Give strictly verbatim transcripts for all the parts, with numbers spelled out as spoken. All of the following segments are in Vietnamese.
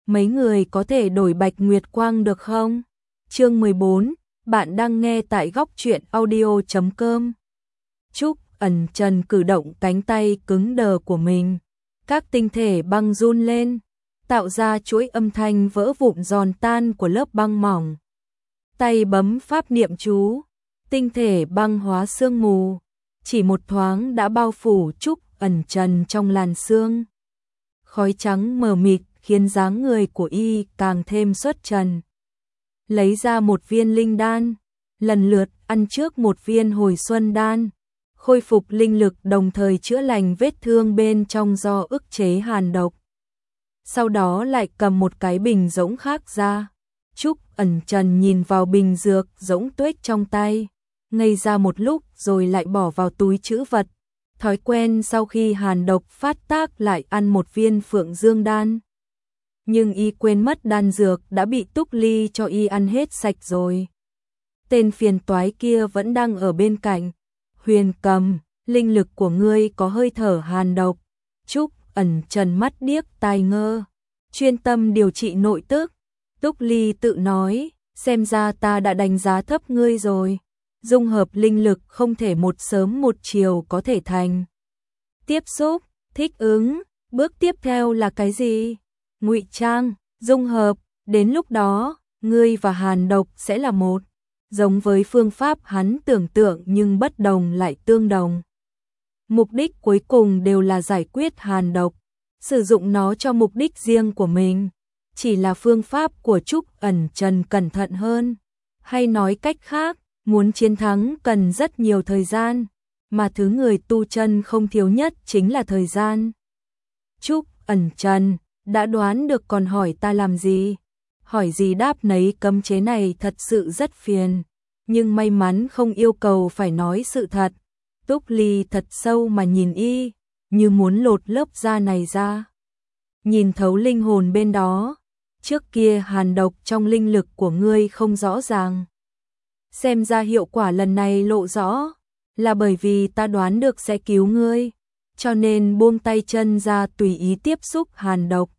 mấy người có thể đổi Bạch Nguyệt Quang được không? Chương mười bốn, bạn đang nghe tại góc truyện audio chấm com. Trúc Ẩn Trần cử động cánh tay cứng đờ của mình, các tinh thể băng run lên, tạo ra chuỗi âm thanh vỡ vụn giòn tan của lớp băng mỏng. Tay bấm pháp niệm chú, tinh thể băng hóa sương mù, chỉ một thoáng đã bao phủ Trúc Ẩn Trần trong làn sương. Khói trắng mờ mịt khiến dáng người của y càng thêm xuất trần. Lấy ra một viên linh đan, lần lượt ăn trước một viên hồi xuân đan, khôi phục linh lực đồng thời chữa lành vết thương bên trong do ức chế hàn độc. Sau đó lại cầm một cái bình rỗng khác ra. Trúc Ẩn Trần nhìn vào bình dược rỗng tuếch trong tay, ngây ra một lúc rồi lại bỏ vào túi trữ vật. Thói quen sau khi hàn độc phát tác lại ăn một viên phượng dương đan. Nhưng y quên mất đan dược đã bị Túc Ly cho y ăn hết sạch rồi. Tên phiền toái kia vẫn đang ở bên cạnh. Huyền Cầm, linh lực của ngươi có hơi thở hàn độc. Trúc Ẩn Trần mắt điếc tai ngơ, chuyên tâm điều trị nội tức. Túc Ly tự nói, xem ra ta đã đánh giá thấp ngươi rồi. Dung hợp linh lực không thể một sớm một chiều có thể thành. Tiếp xúc, thích ứng, bước tiếp theo là cái gì? Ngụy trang, dung hợp, đến lúc đó, ngươi và hàn độc sẽ là một. Giống với phương pháp hắn tưởng tượng nhưng bất đồng lại tương đồng. Mục đích cuối cùng đều là giải quyết hàn độc, sử dụng nó cho mục đích riêng của mình. Chỉ là phương pháp của Trúc Ẩn Trần cẩn thận hơn. Hay nói cách khác, muốn chiến thắng cần rất nhiều thời gian, mà thứ người tu chân không thiếu nhất chính là thời gian. Trúc Ẩn Trần, đã đoán được còn hỏi ta làm gì? Hỏi gì đáp nấy, cấm chế này thật sự rất phiền, nhưng may mắn không yêu cầu phải nói sự thật. Túc Ly thật sâu mà nhìn y, như muốn lột lớp da này ra. Nhìn thấu linh hồn bên đó, trước kia hàn độc trong linh lực của ngươi không rõ ràng. Xem ra hiệu quả lần này lộ rõ, là bởi vì ta đoán được sẽ cứu ngươi, cho nên buông tay chân ra tùy ý tiếp xúc hàn độc.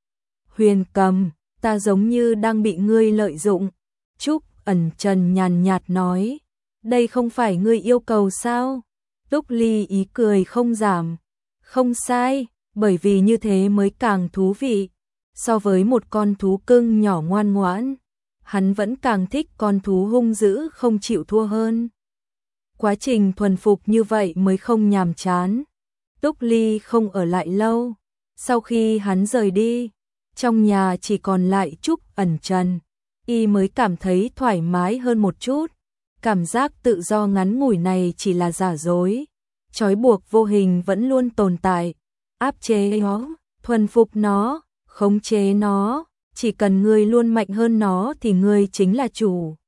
Huyền Cầm, ta giống như đang bị ngươi lợi dụng. Trúc Ẩn Trần nhàn nhạt nói, đây không phải ngươi yêu cầu sao? Túc Ly ý cười không giảm, không sai, bởi vì như thế mới càng thú vị. So với một con thú cưng nhỏ ngoan ngoãn, hắn vẫn càng thích con thú hung dữ không chịu thua hơn. Quá trình thuần phục như vậy mới không nhàm chán. Túc Ly không ở lại lâu, sau khi hắn rời đi, trong nhà chỉ còn lại Trúc Ẩn Trần, y mới cảm thấy thoải mái hơn một chút. Cảm giác tự do ngắn ngủi này chỉ là giả dối, trói buộc vô hình vẫn luôn tồn tại. Áp chế nó, thuần phục nó, khống chế nó, chỉ cần ngươi luôn mạnh hơn nó thì ngươi chính là chủ.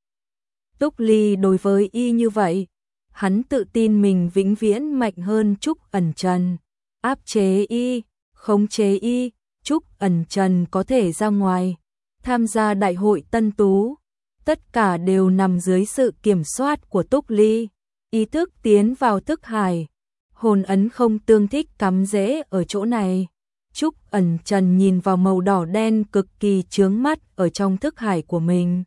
Túc Ly đối với y như vậy, hắn tự tin mình vĩnh viễn mạnh hơn Trúc Ẩn Trần. Áp chế y, khống chế y, Trúc Ẩn Trần có thể ra ngoài, tham gia đại hội tân tú. Tất cả đều nằm dưới sự kiểm soát của Túc Ly. Ý thức tiến vào thức hải, hồn ấn không tương thích cắm rễ ở chỗ này. Trúc Ẩn Trần nhìn vào màu đỏ đen cực kỳ chướng mắt ở trong thức hải của mình.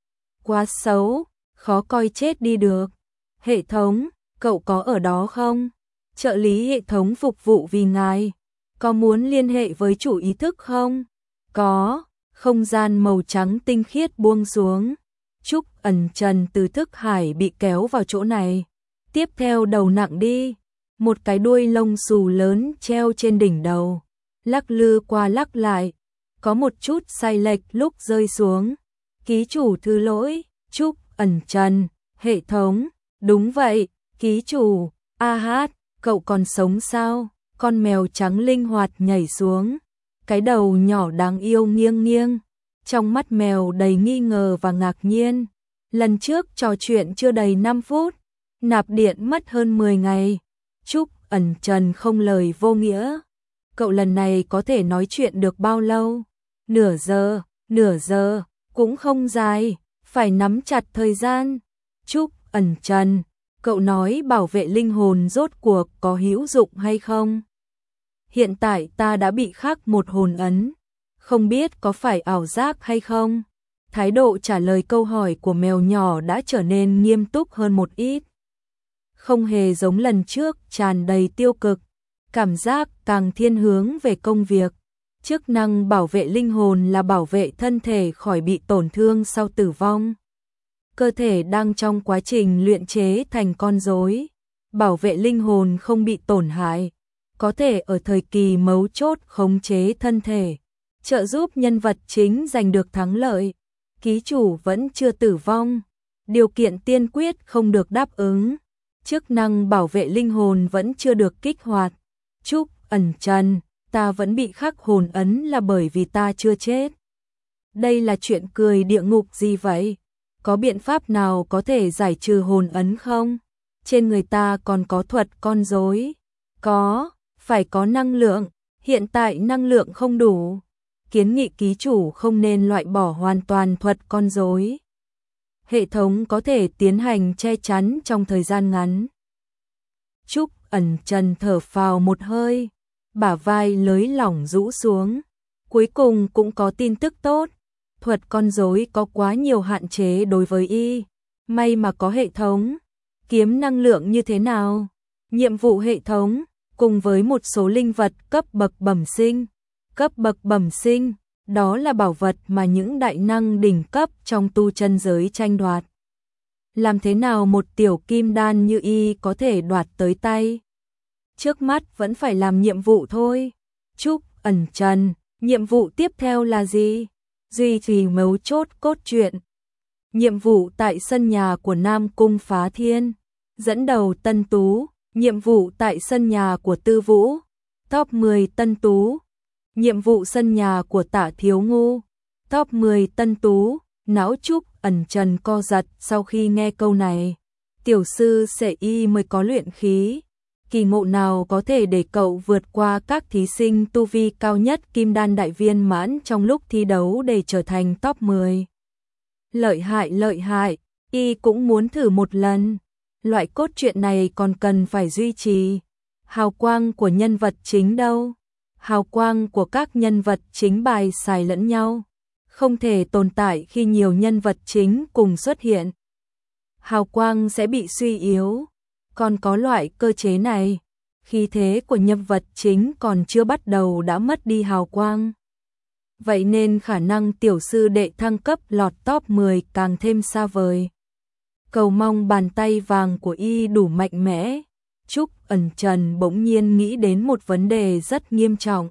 Quá xấu, khó coi chết đi được. Hệ thống, cậu có ở đó không? Trợ lý hệ thống phục vụ vì ngài. Có muốn liên hệ với chủ ý thức không? Có. Không gian màu trắng tinh khiết buông xuống. Trúc Ẩn Trần từ thức hải bị kéo vào chỗ này. Tiếp theo đầu nặng đi. Một cái đuôi lông xù lớn treo trên đỉnh đầu, lắc lư qua lắc lại, có một chút sai lệch lúc rơi xuống. Ký chủ thứ lỗi, Trúc Ẩn Trần, hệ thống, đúng vậy, ký chủ, a hát, cậu còn sống sao? Con mèo trắng linh hoạt nhảy xuống, cái đầu nhỏ đáng yêu nghiêng nghiêng, trong mắt mèo đầy nghi ngờ và ngạc nhiên. Lần trước trò chuyện chưa đầy năm phút, nạp điện mất hơn mười ngày. Trúc Ẩn Trần không lời vô nghĩa. Cậu lần này có thể nói chuyện được bao lâu? Nửa giờ, nửa giờ, cũng không dài, phải nắm chặt thời gian. Trúc Ẩn Trần, cậu nói bảo vệ linh hồn rốt cuộc có hữu dụng hay không? Hiện tại ta đã bị khắc một hồn ấn, Không biết có phải ảo giác hay không? Thái độ trả lời câu hỏi của mèo nhỏ đã trở nên nghiêm túc hơn một ít. Không hề giống lần trước, tràn đầy tiêu cực, cảm giác càng thiên hướng về công việc. Chức năng bảo vệ linh hồn là bảo vệ thân thể khỏi bị tổn thương sau tử vong. Cơ thể đang trong quá trình luyện chế thành con rối, bảo vệ linh hồn không bị tổn hại, có thể ở thời kỳ mấu chốt khống chế thân thể, trợ giúp nhân vật chính giành được thắng lợi. Ký chủ vẫn chưa tử vong, điều kiện tiên quyết không được đáp ứng, chức năng bảo vệ linh hồn vẫn chưa được kích hoạt. Trúc ẩn trần, ta vẫn bị khắc hồn ấn là bởi vì ta chưa chết. Đây là chuyện cười địa ngục gì vậy? Có biện pháp nào có thể giải trừ hồn ấn không? Trên người ta còn có thuật con rối. Có, phải có năng lượng, hiện tại năng lượng không đủ. Kiến nghị ký chủ không nên loại bỏ hoàn toàn thuật con rối. Hệ thống có thể tiến hành che chắn trong thời gian ngắn. Trúc ẩn trần thở phào một hơi, bả vai lới lỏng rũ xuống. Cuối cùng cũng có tin tức tốt. Thuật con rối có quá nhiều hạn chế đối với y. May mà có hệ thống. Kiếm năng lượng như thế nào? Nhiệm vụ hệ thống, cùng với một số linh vật cấp bậc bẩm sinh. Cấp bậc bẩm sinh, đó là bảo vật mà những đại năng đỉnh cấp trong tu chân giới tranh đoạt. Làm thế nào một tiểu kim đan như y có thể đoạt tới tay? Trước mắt vẫn phải làm nhiệm vụ thôi. Trúc ẩn trần, nhiệm vụ tiếp theo là gì? Duy trì mấu chốt cốt truyện. Nhiệm vụ tại sân nhà của Nam Cung Phá Thiên. Dẫn đầu Tân Tú. Nhiệm vụ tại sân nhà của Tư Vũ. Top mười Tân Tú. Nhiệm vụ sân nhà của Tạ Thiếu Ngu. Top mười Tân Tú. Não Trúc ẩn trần co giật sau khi nghe câu này. Tiểu sư sẽ y mới có luyện khí. Kỳ ngộ nào có thể để cậu vượt qua các thí sinh tu vi cao nhất kim đan đại viên mãn trong lúc thi đấu để trở thành top mười. Lợi hại lợi hại, y cũng muốn thử một lần. Loại cốt truyện này còn cần phải duy trì. Hào quang của nhân vật chính đâu? Hào quang của các nhân vật chính bài xài lẫn nhau. Không thể tồn tại khi nhiều nhân vật chính cùng xuất hiện. Hào quang sẽ bị suy yếu. Còn có loại cơ chế này, khí thế của nhân vật chính còn chưa bắt đầu đã mất đi hào quang. Vậy nên khả năng tiểu sư đệ thăng cấp lọt top mười càng thêm xa vời. Cầu mong bàn tay vàng của y đủ mạnh mẽ. Trúc ẩn trần bỗng nhiên nghĩ đến một vấn đề rất nghiêm trọng.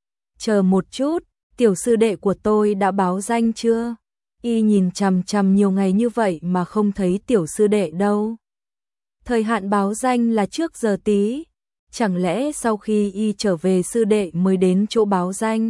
Chờ một chút, tiểu sư đệ của tôi đã báo danh chưa? Y nhìn chằm chằm nhiều ngày như vậy mà không thấy tiểu sư đệ đâu. Thời hạn báo danh là trước giờ tí. Chẳng lẽ sau khi y trở về sư đệ mới đến chỗ báo danh?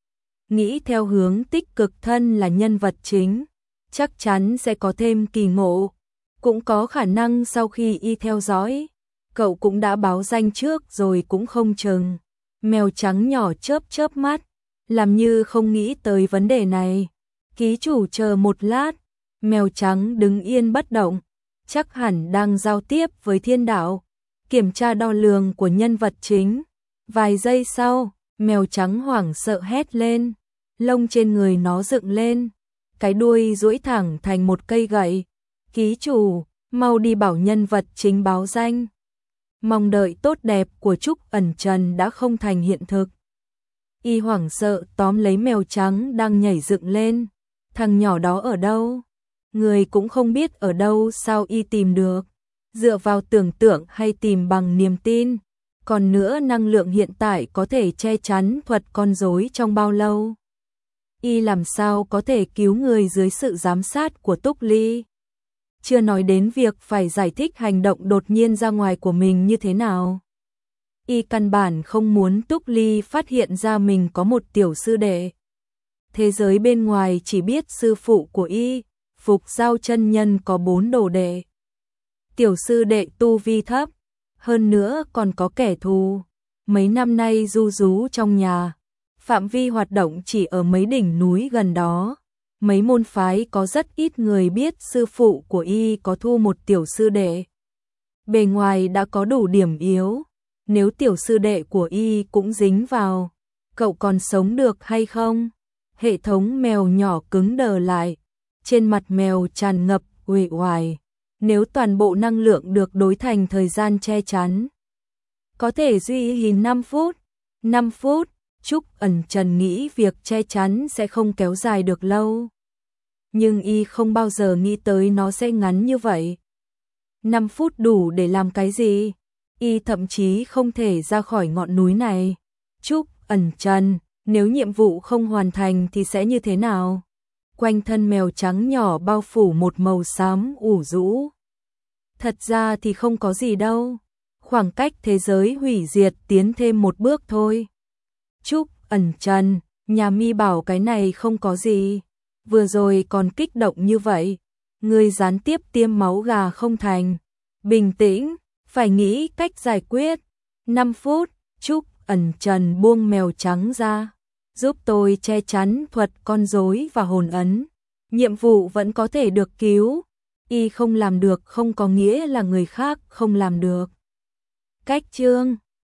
Nghĩ theo hướng tích cực, thân là nhân vật chính, chắc chắn sẽ có thêm kỳ ngộ. Cũng có khả năng sau khi y theo dõi, cậu cũng đã báo danh trước rồi cũng không chừng. Mèo trắng nhỏ chớp chớp mắt, làm như không nghĩ tới vấn đề này. Ký chủ chờ một lát. Mèo trắng đứng yên bất động, chắc hẳn đang giao tiếp với thiên đạo, kiểm tra đo lường của nhân vật chính. Vài giây sau, mèo trắng hoảng sợ hét lên, lông trên người nó dựng lên, cái đuôi duỗi thẳng thành một cây gậy. Ký chủ, mau đi bảo nhân vật chính báo danh. Mong đợi tốt đẹp của Trúc ẩn trần đã không thành hiện thực. Y hoảng sợ tóm lấy mèo trắng đang nhảy dựng lên. Thằng nhỏ đó ở đâu? Người cũng không biết ở đâu sao y tìm được? Dựa vào tưởng tượng hay tìm bằng niềm tin? Còn nữa, năng lượng hiện tại có thể che chắn thuật con rối trong bao lâu? Y làm sao có thể cứu người dưới sự giám sát của Túc Ly? Chưa nói đến việc phải giải thích hành động đột nhiên ra ngoài của mình như thế nào. Y căn bản không muốn Túc Ly phát hiện ra mình có một tiểu sư đệ. Thế giới bên ngoài chỉ biết sư phụ của y, Phục Giao chân nhân có bốn đồ đệ. Tiểu sư đệ tu vi thấp, hơn nữa còn có kẻ thù. Mấy năm nay du rú trong nhà, phạm vi hoạt động chỉ ở mấy đỉnh núi gần đó. Mấy môn phái có rất ít người biết sư phụ của y có thu một tiểu sư đệ. Bề ngoài đã có đủ điểm yếu, nếu tiểu sư đệ của y cũng dính vào, cậu còn sống được hay không? Hệ thống mèo nhỏ cứng đờ lại, trên mặt mèo tràn ngập uể oải. Nếu toàn bộ năng lượng được đối thành thời gian che chắn, có thể duy trì năm phút. năm phút, Trúc Ẩn Trần nghĩ việc che chắn sẽ không kéo dài được lâu. Nhưng y không bao giờ nghĩ tới nó sẽ ngắn như vậy. năm phút đủ để làm cái gì? Y thậm chí không thể ra khỏi ngọn núi này. Trúc Ẩn Trần, nếu nhiệm vụ không hoàn thành thì sẽ như thế nào? Quanh thân mèo trắng nhỏ bao phủ một màu xám ủ rũ. Thật ra thì không có gì đâu. Khoảng cách thế giới hủy diệt tiến thêm một bước thôi. Trúc Ẩn Trần, nhà mi bảo cái này không có gì. Vừa rồi còn kích động như vậy. Ngươi gián tiếp tiêm máu gà không thành. Bình tĩnh, phải nghĩ cách giải quyết. năm phút, Trúc Ẩn Trần buông mèo trắng ra. Giúp tôi che chắn thuật con rối và hồn ấn. Nhiệm vụ vẫn có thể được cứu. Y không làm được không có nghĩa là người khác không làm được. Cách chương